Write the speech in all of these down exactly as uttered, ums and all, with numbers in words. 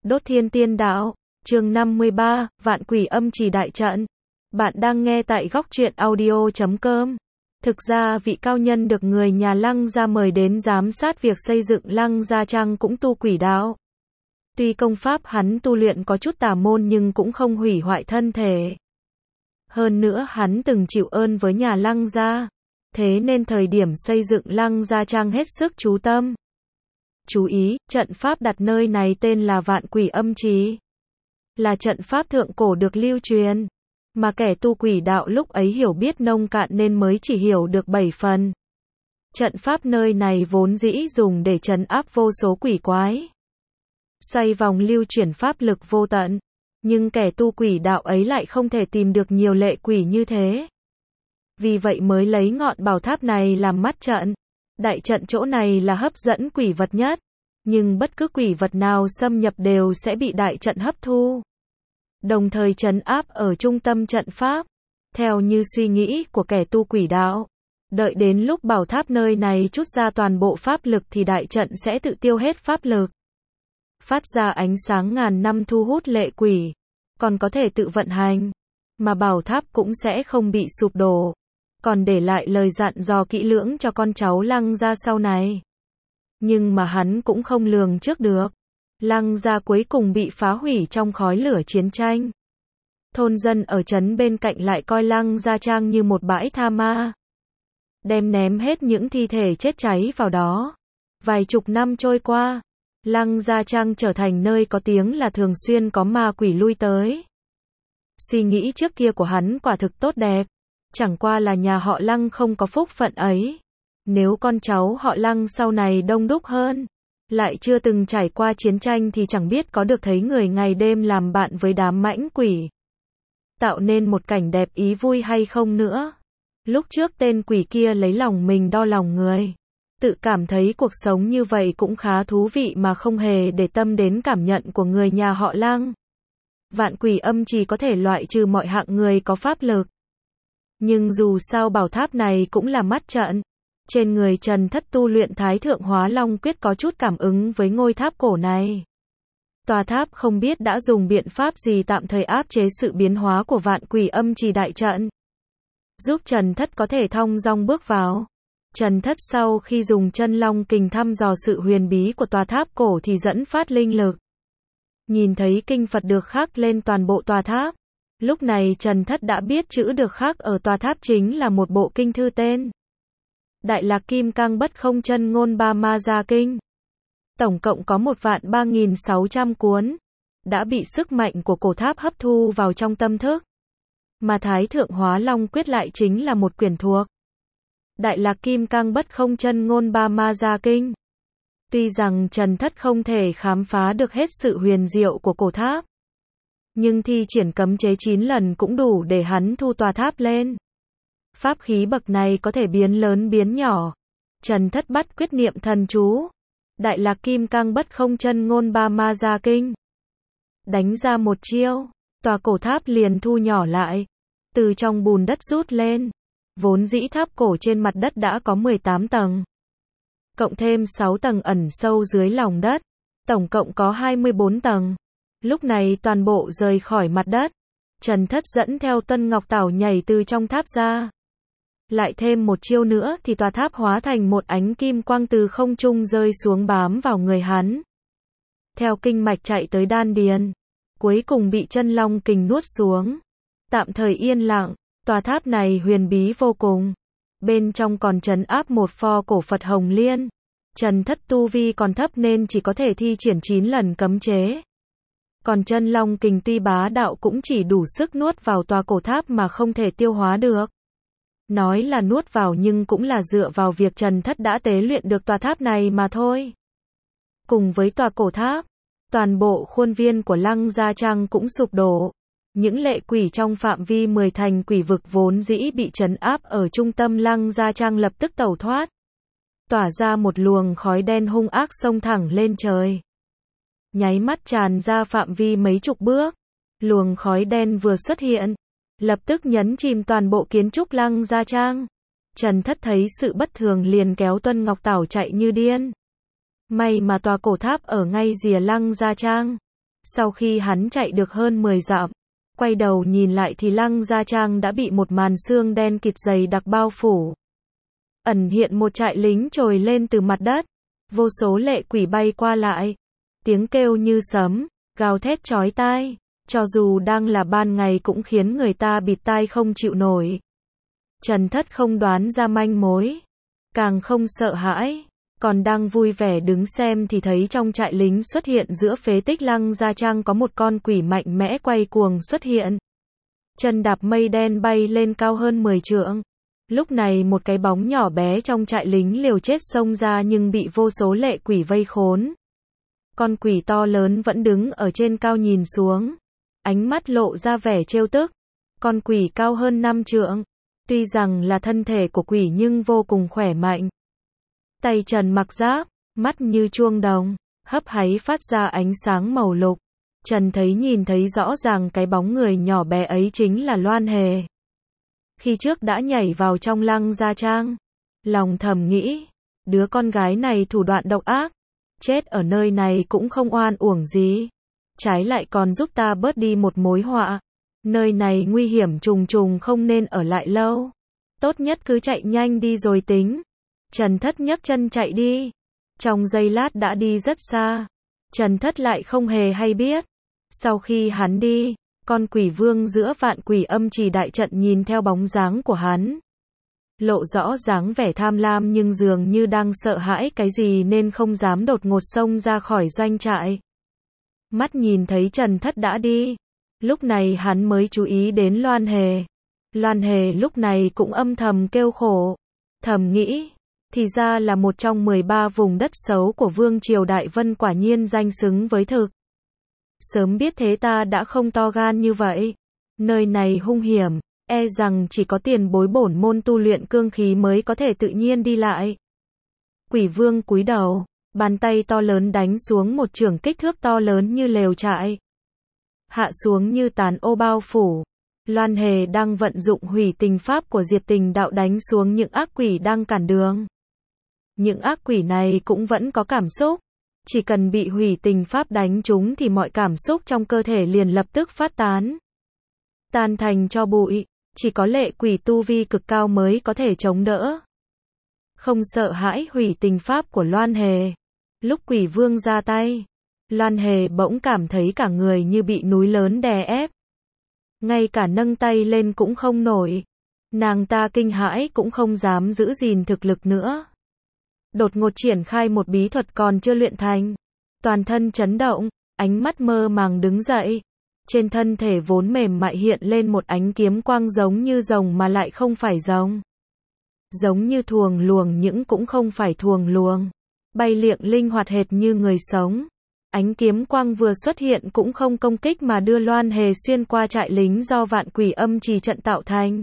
Đốt Thiên Tiên Đạo, chương năm mươi ba, Vạn Quỷ Âm Trì Đại Trận. Bạn đang nghe tại góc truyện audio chấm com. Thực ra vị cao nhân được người nhà Lăng gia mời đến giám sát việc xây dựng Lăng gia trang cũng tu quỷ đạo. Tuy công pháp hắn tu luyện có chút tà môn nhưng cũng không hủy hoại thân thể. Hơn nữa hắn từng chịu ơn với nhà Lăng gia, thế nên thời điểm xây dựng Lăng gia trang hết sức chú tâm. Chú ý, trận pháp đặt nơi này tên là Vạn Quỷ Âm Trì. Là trận pháp thượng cổ được lưu truyền, mà kẻ tu quỷ đạo lúc ấy hiểu biết nông cạn nên mới chỉ hiểu được bảy phần. Trận pháp nơi này vốn dĩ dùng để trấn áp vô số quỷ quái. Xoay vòng lưu chuyển pháp lực vô tận, nhưng kẻ tu quỷ đạo ấy lại không thể tìm được nhiều lệ quỷ như thế. Vì vậy mới lấy ngọn bảo tháp này làm mắt trận. Đại trận chỗ này là hấp dẫn quỷ vật nhất, nhưng bất cứ quỷ vật nào xâm nhập đều sẽ bị đại trận hấp thu, đồng thời trấn áp ở trung tâm trận pháp. Theo như suy nghĩ của kẻ tu quỷ đạo, đợi đến lúc bảo tháp nơi này trút ra toàn bộ pháp lực thì đại trận sẽ tự tiêu hết pháp lực, phát ra ánh sáng ngàn năm thu hút lệ quỷ, còn có thể tự vận hành, mà bảo tháp cũng sẽ không bị sụp đổ, còn để lại lời dặn dò kỹ lưỡng cho con cháu Lăng gia sau này. Nhưng mà hắn cũng không lường trước được, Lăng gia cuối cùng bị phá hủy trong khói lửa chiến tranh. Thôn dân ở trấn bên cạnh lại coi Lăng gia trang như một bãi tha ma, đem ném hết những thi thể chết cháy vào đó. Vài chục năm trôi qua, Lăng gia trang trở thành nơi có tiếng là thường xuyên có ma quỷ lui tới. Suy nghĩ trước kia của hắn quả thực tốt đẹp, chẳng qua là nhà họ Lăng không có phúc phận ấy. Nếu con cháu họ Lăng sau này đông đúc hơn, lại chưa từng trải qua chiến tranh thì chẳng biết có được thấy người ngày đêm làm bạn với đám mãnh quỷ, tạo nên một cảnh đẹp ý vui hay không nữa. Lúc trước tên quỷ kia lấy lòng mình đo lòng người, tự cảm thấy cuộc sống như vậy cũng khá thú vị mà không hề để tâm đến cảm nhận của người nhà họ Lăng. Vạn Quỷ Âm Trì có thể loại trừ mọi hạng người có pháp lực, nhưng dù sao bảo tháp này cũng là mắt trận. Trên người Trần Thất tu luyện Thái Thượng Hóa Long Quyết có chút cảm ứng với ngôi tháp cổ này. Tòa tháp không biết đã dùng biện pháp gì tạm thời áp chế sự biến hóa của Vạn Quỷ Âm Trì đại trận, giúp Trần Thất có thể thong dong bước vào. Trần Thất sau khi dùng chân long kình thăm dò sự huyền bí của tòa tháp cổ thì dẫn phát linh lực, nhìn thấy kinh Phật được khắc lên toàn bộ tòa tháp. Lúc này Trần Thất đã biết chữ được khắc ở tòa tháp chính là một bộ kinh thư tên Đại Lạc Kim Cang Bất Không Chân Ngôn Ba Ma Gia Kinh. Tổng cộng có một vạn ba nghìn sáu trăm cuốn, đã bị sức mạnh của cổ tháp hấp thu vào trong tâm thức. Mà Thái Thượng Hóa Long Quyết lại chính là một quyển thuộc Đại Lạc Kim Cang Bất Không Chân Ngôn Ba Ma Gia Kinh. Tuy rằng Trần Thất không thể khám phá được hết sự huyền diệu của cổ tháp, nhưng thi triển cấm chế chín lần cũng đủ để hắn thu tòa tháp lên. Pháp khí bậc này có thể biến lớn biến nhỏ. Trần Thất bắt quyết niệm thần chú Đại Lạc Kim Cang Bất Không Chân Ngôn Ba Ma Gia Kinh, đánh ra một chiêu, tòa cổ tháp liền thu nhỏ lại, từ trong bùn đất rút lên. Vốn dĩ tháp cổ trên mặt đất đã có mười tám tầng, cộng thêm sáu tầng ẩn sâu dưới lòng đất, tổng cộng có hai mươi bốn tầng. Lúc này toàn bộ rời khỏi mặt đất, Trần Thất dẫn theo Tân Ngọc Tảo nhảy từ trong tháp ra. Lại thêm một chiêu nữa thì tòa tháp hóa thành một ánh kim quang từ không trung rơi xuống bám vào người hắn, theo kinh mạch chạy tới đan điền, cuối cùng bị chân long kình nuốt xuống. Tạm thời yên lặng, tòa tháp này huyền bí vô cùng. Bên trong còn trấn áp một pho cổ Phật Hồng Liên. Trần Thất tu vi còn thấp nên chỉ có thể thi triển chín lần cấm chế. Còn chân long kình tuy bá đạo cũng chỉ đủ sức nuốt vào tòa cổ tháp mà không thể tiêu hóa được. Nói là nuốt vào nhưng cũng là dựa vào việc Trần Thất đã tế luyện được tòa tháp này mà thôi. Cùng với tòa cổ tháp, toàn bộ khuôn viên của Lăng gia trang cũng sụp đổ. Những lệ quỷ trong phạm vi mười thành quỷ vực vốn dĩ bị trấn áp ở trung tâm Lăng gia trang lập tức tẩu thoát, tỏa ra một luồng khói đen hung ác xông thẳng lên trời, nháy mắt tràn ra phạm vi mấy chục bước. Luồng khói đen vừa xuất hiện, lập tức nhấn chìm toàn bộ kiến trúc Lăng gia trang. Trần Thất thấy sự bất thường liền kéo Tuân Ngọc Tảo chạy như điên. May mà tòa cổ tháp ở ngay rìa Lăng gia trang, Sau khi hắn chạy được hơn mười dặm, quay đầu nhìn lại thì Lăng Gia Trang đã bị một màn sương đen kịt dày đặc bao phủ. Ẩn hiện một trại lính trồi lên từ mặt đất, vô số lệ quỷ bay qua lại, tiếng kêu như sấm, gào thét chói tai, cho dù đang là ban ngày cũng khiến người ta bịt tai không chịu nổi. Trần Thất không đoán ra manh mối, càng không sợ hãi, còn đang vui vẻ đứng xem thì thấy trong trại lính xuất hiện giữa phế tích Lăng Gia Trang có một con quỷ mạnh mẽ quay cuồng xuất hiện. Chân đạp mây đen bay lên cao hơn mười trượng. Lúc này một cái bóng nhỏ bé trong trại lính liều chết xông ra nhưng bị vô số lệ quỷ vây khốn. Con quỷ to lớn vẫn đứng ở trên cao nhìn xuống, ánh mắt lộ ra vẻ trêu tức. Con quỷ cao hơn năm trượng, tuy rằng là thân thể của quỷ nhưng vô cùng khỏe mạnh. Tay trần mặc giáp, mắt như chuông đồng, hấp háy phát ra ánh sáng màu lục. Trần thấy nhìn thấy rõ ràng cái bóng người nhỏ bé ấy chính là Loan Hề. Khi trước đã nhảy vào trong Lăng Gia Trang, lòng thầm nghĩ, đứa con gái này thủ đoạn độc ác, chết ở nơi này cũng không oan uổng gì, trái lại còn giúp ta bớt đi một mối họa. Nơi này nguy hiểm trùng trùng không nên ở lại lâu, tốt nhất cứ chạy nhanh đi rồi tính. Trần Thất nhấc chân chạy đi, trong giây lát đã đi rất xa, Trần Thất lại không hề hay biết. Sau khi hắn đi, con quỷ vương giữa vạn quỷ âm trì đại trận nhìn theo bóng dáng của hắn, lộ rõ dáng vẻ tham lam nhưng dường như đang sợ hãi cái gì nên không dám đột ngột xông ra khỏi doanh trại. Mắt nhìn thấy Trần Thất đã đi, lúc này hắn mới chú ý đến Loan Hề. Loan Hề lúc này cũng âm thầm kêu khổ, thầm nghĩ, thì ra là một trong mười ba vùng đất xấu của vương triều Đại Vân quả nhiên danh xứng với thực. Sớm biết thế ta đã không to gan như vậy. Nơi này hung hiểm, e rằng chỉ có tiền bối bổn môn tu luyện cương khí mới có thể tự nhiên đi lại. Quỷ vương cúi đầu, bàn tay to lớn đánh xuống một chưởng kích thước to lớn như lều trại. Hạ xuống như tàn ô bao phủ. Loan Hề đang vận dụng hủy tình pháp của diệt tình đạo đánh xuống những ác quỷ đang cản đường. Những ác quỷ này cũng vẫn có cảm xúc. Chỉ cần bị hủy tình pháp đánh trúng thì mọi cảm xúc trong cơ thể liền lập tức phát tán, tan thành tro bụi, chỉ có lệ quỷ tu vi cực cao mới có thể chống đỡ. Không sợ hãi hủy tình pháp của Loan Hề. Lúc quỷ vương ra tay, Loan Hề bỗng cảm thấy cả người như bị núi lớn đè ép. Ngay cả nâng tay lên cũng không nổi. Nàng ta kinh hãi cũng không dám giữ gìn thực lực nữa. Đột ngột triển khai một bí thuật còn chưa luyện thành. Toàn thân chấn động, ánh mắt mơ màng đứng dậy. Trên thân thể vốn mềm mại hiện lên một ánh kiếm quang giống như rồng mà lại không phải rồng. Giống như thuồng luồng những cũng không phải thuồng luồng. Bay liệng linh hoạt hệt như người sống. Ánh kiếm quang vừa xuất hiện cũng không công kích mà đưa Loan Hề xuyên qua trại lính do vạn quỷ âm trì trận tạo thành.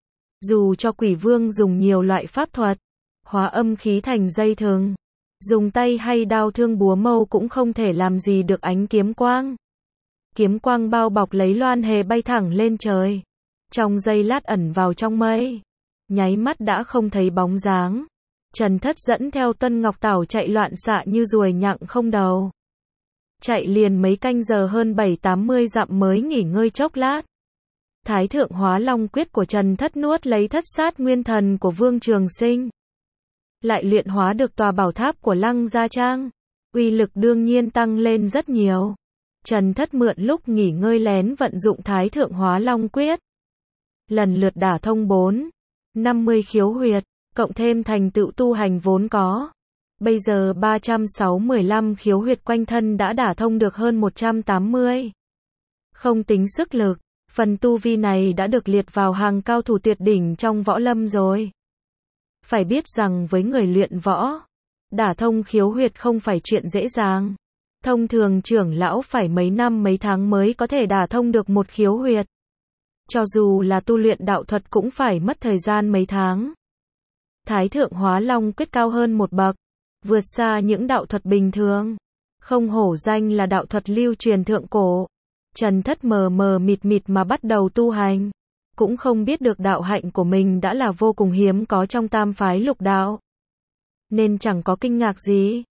Dù cho quỷ vương dùng nhiều loại pháp thuật, hóa âm khí thành dây thừng, dùng tay hay đao thương búa mâu cũng không thể làm gì được ánh kiếm quang. Kiếm quang bao bọc lấy Loan Hề bay thẳng lên trời. Trong giây lát ẩn vào trong mây. Nháy mắt đã không thấy bóng dáng. Trần Thất dẫn theo Tuân Ngọc Tảo chạy loạn xạ như ruồi nhặng không đầu. Chạy liền mấy canh giờ hơn bảy tám mươi dặm mới nghỉ ngơi chốc lát. Thái thượng hóa long quyết của Trần Thất nuốt lấy thất sát nguyên thần của Vương Trường Sinh. Lại luyện hóa được tòa bảo tháp của Lăng Gia Trang. Uy lực đương nhiên tăng lên rất nhiều. Trần Thất mượn lúc nghỉ ngơi lén vận dụng Thái thượng hóa long quyết. Lần lượt đả thông bốn, năm mươi khiếu huyệt, cộng thêm thành tựu tu hành vốn có. Bây giờ ba trăm sáu mươi lăm khiếu huyệt quanh thân đã đả thông được hơn một trăm tám mươi. Không tính sức lực, phần tu vi này đã được liệt vào hàng cao thủ tuyệt đỉnh trong võ lâm rồi. Phải biết rằng với người luyện võ, đả thông khiếu huyệt không phải chuyện dễ dàng. Thông thường trưởng lão phải mấy năm mấy tháng mới có thể đả thông được một khiếu huyệt. Cho dù là tu luyện đạo thuật cũng phải mất thời gian mấy tháng. Thái thượng hóa long quyết cao hơn một bậc, vượt xa những đạo thuật bình thường. Không hổ danh là đạo thuật lưu truyền thượng cổ. Trần Thất mờ mờ mịt mịt mà bắt đầu tu hành. Cũng không biết được đạo hạnh của mình đã là vô cùng hiếm có trong tam phái lục đạo. Nên chẳng có kinh ngạc gì.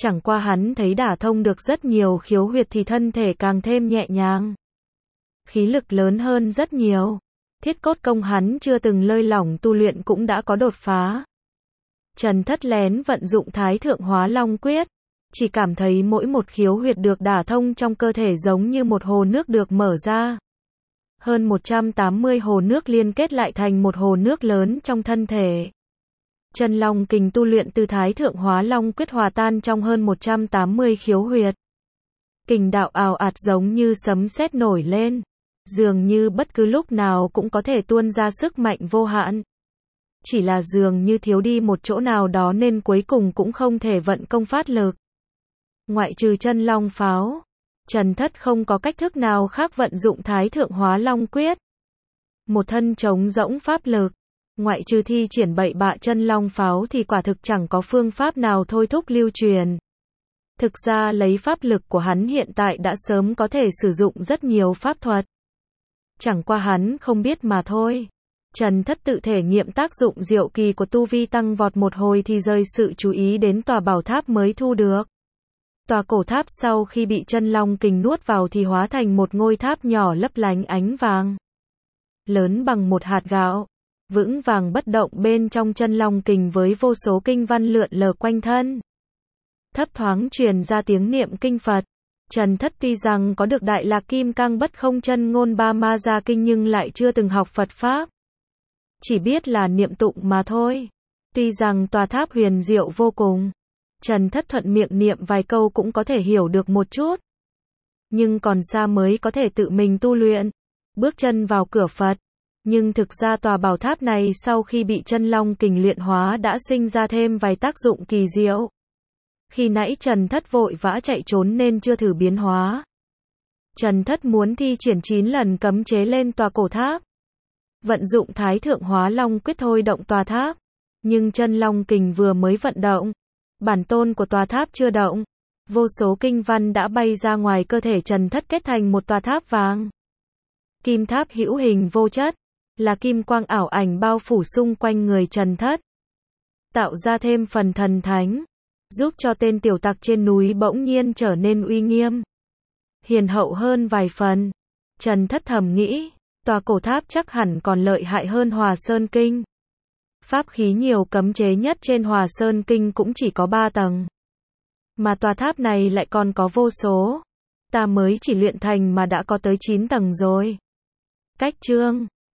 Chẳng qua hắn thấy đả thông được rất nhiều khiếu huyệt thì thân thể càng thêm nhẹ nhàng. Khí lực lớn hơn rất nhiều. Thiết cốt công hắn chưa từng lơi lỏng tu luyện cũng đã có đột phá. Trần Thất lén vận dụng Thái Thượng Hóa Long Quyết. Chỉ cảm thấy mỗi một khiếu huyệt được đả thông trong cơ thể giống như một hồ nước được mở ra. Hơn một trăm tám mươi hồ nước liên kết lại thành một hồ nước lớn trong thân thể. Chân Long Kình tu luyện từ Thái Thượng Hóa Long Quyết hòa tan trong hơn một trăm tám mươi khiếu huyệt. Kình đạo ào ạt giống như sấm sét nổi lên. Dường như bất cứ lúc nào cũng có thể tuôn ra sức mạnh vô hạn. Chỉ là dường như thiếu đi một chỗ nào đó nên cuối cùng cũng không thể vận công phát lực. Ngoại trừ Chân Long Pháo, Trần Thất không có cách thức nào khác vận dụng Thái Thượng Hóa Long Quyết. Một thân trống rỗng pháp lực, ngoại trừ thi triển bậy bạ Chân Long Pháo thì quả thực chẳng có phương pháp nào thôi thúc lưu truyền. Thực ra lấy pháp lực của hắn hiện tại đã sớm có thể sử dụng rất nhiều pháp thuật. Chẳng qua hắn không biết mà thôi. Trần Thất tự thể nghiệm tác dụng diệu kỳ của tu vi tăng vọt một hồi thì rời sự chú ý đến tòa bảo tháp mới thu được. Tòa cổ tháp sau khi bị Chân Long Kình nuốt vào thì hóa thành một ngôi tháp nhỏ lấp lánh ánh vàng. Lớn bằng một hạt gạo. Vững vàng bất động bên trong Chân Long Kình với vô số kinh văn lượn lờ quanh thân. Thấp thoáng truyền ra tiếng niệm kinh Phật. Trần Thất tuy rằng có được Đại Lạc Kim Cang Bất Không Chân Ngôn Ba Ma Gia Kinh nhưng lại chưa từng học Phật Pháp. Chỉ biết là niệm tụng mà thôi. Tuy rằng tòa tháp huyền diệu vô cùng. Trần Thất thuận miệng niệm vài câu cũng có thể hiểu được một chút. Nhưng còn xa mới có thể tự mình tu luyện. Bước chân vào cửa Phật. Nhưng thực ra tòa bảo tháp này sau khi bị Chân Long Kình luyện hóa đã sinh ra thêm vài tác dụng kỳ diệu. Khi nãy Trần Thất vội vã chạy trốn nên chưa thử biến hóa. Trần Thất muốn thi triển chín lần cấm chế lên tòa cổ tháp. Vận dụng Thái Thượng Hóa Long Quyết thôi động tòa tháp. Nhưng Chân Long Kình vừa mới vận động. Bản tôn của tòa tháp chưa động. Vô số kinh văn đã bay ra ngoài cơ thể Trần Thất kết thành một tòa tháp vàng. Kim tháp hữu hình vô chất. Là kim quang ảo ảnh bao phủ xung quanh người Trần Thất. Tạo ra thêm phần thần thánh. Giúp cho tên tiểu tặc trên núi bỗng nhiên trở nên uy nghiêm. Hiền hậu hơn vài phần. Trần Thất thầm nghĩ. Tòa cổ tháp chắc hẳn còn lợi hại hơn Hòa Sơn Kinh. Pháp khí nhiều cấm chế nhất trên Hòa Sơn Kinh cũng chỉ có ba tầng. Mà tòa tháp này lại còn có vô số. Ta mới chỉ luyện thành mà đã có tới chín tầng rồi. Cách chương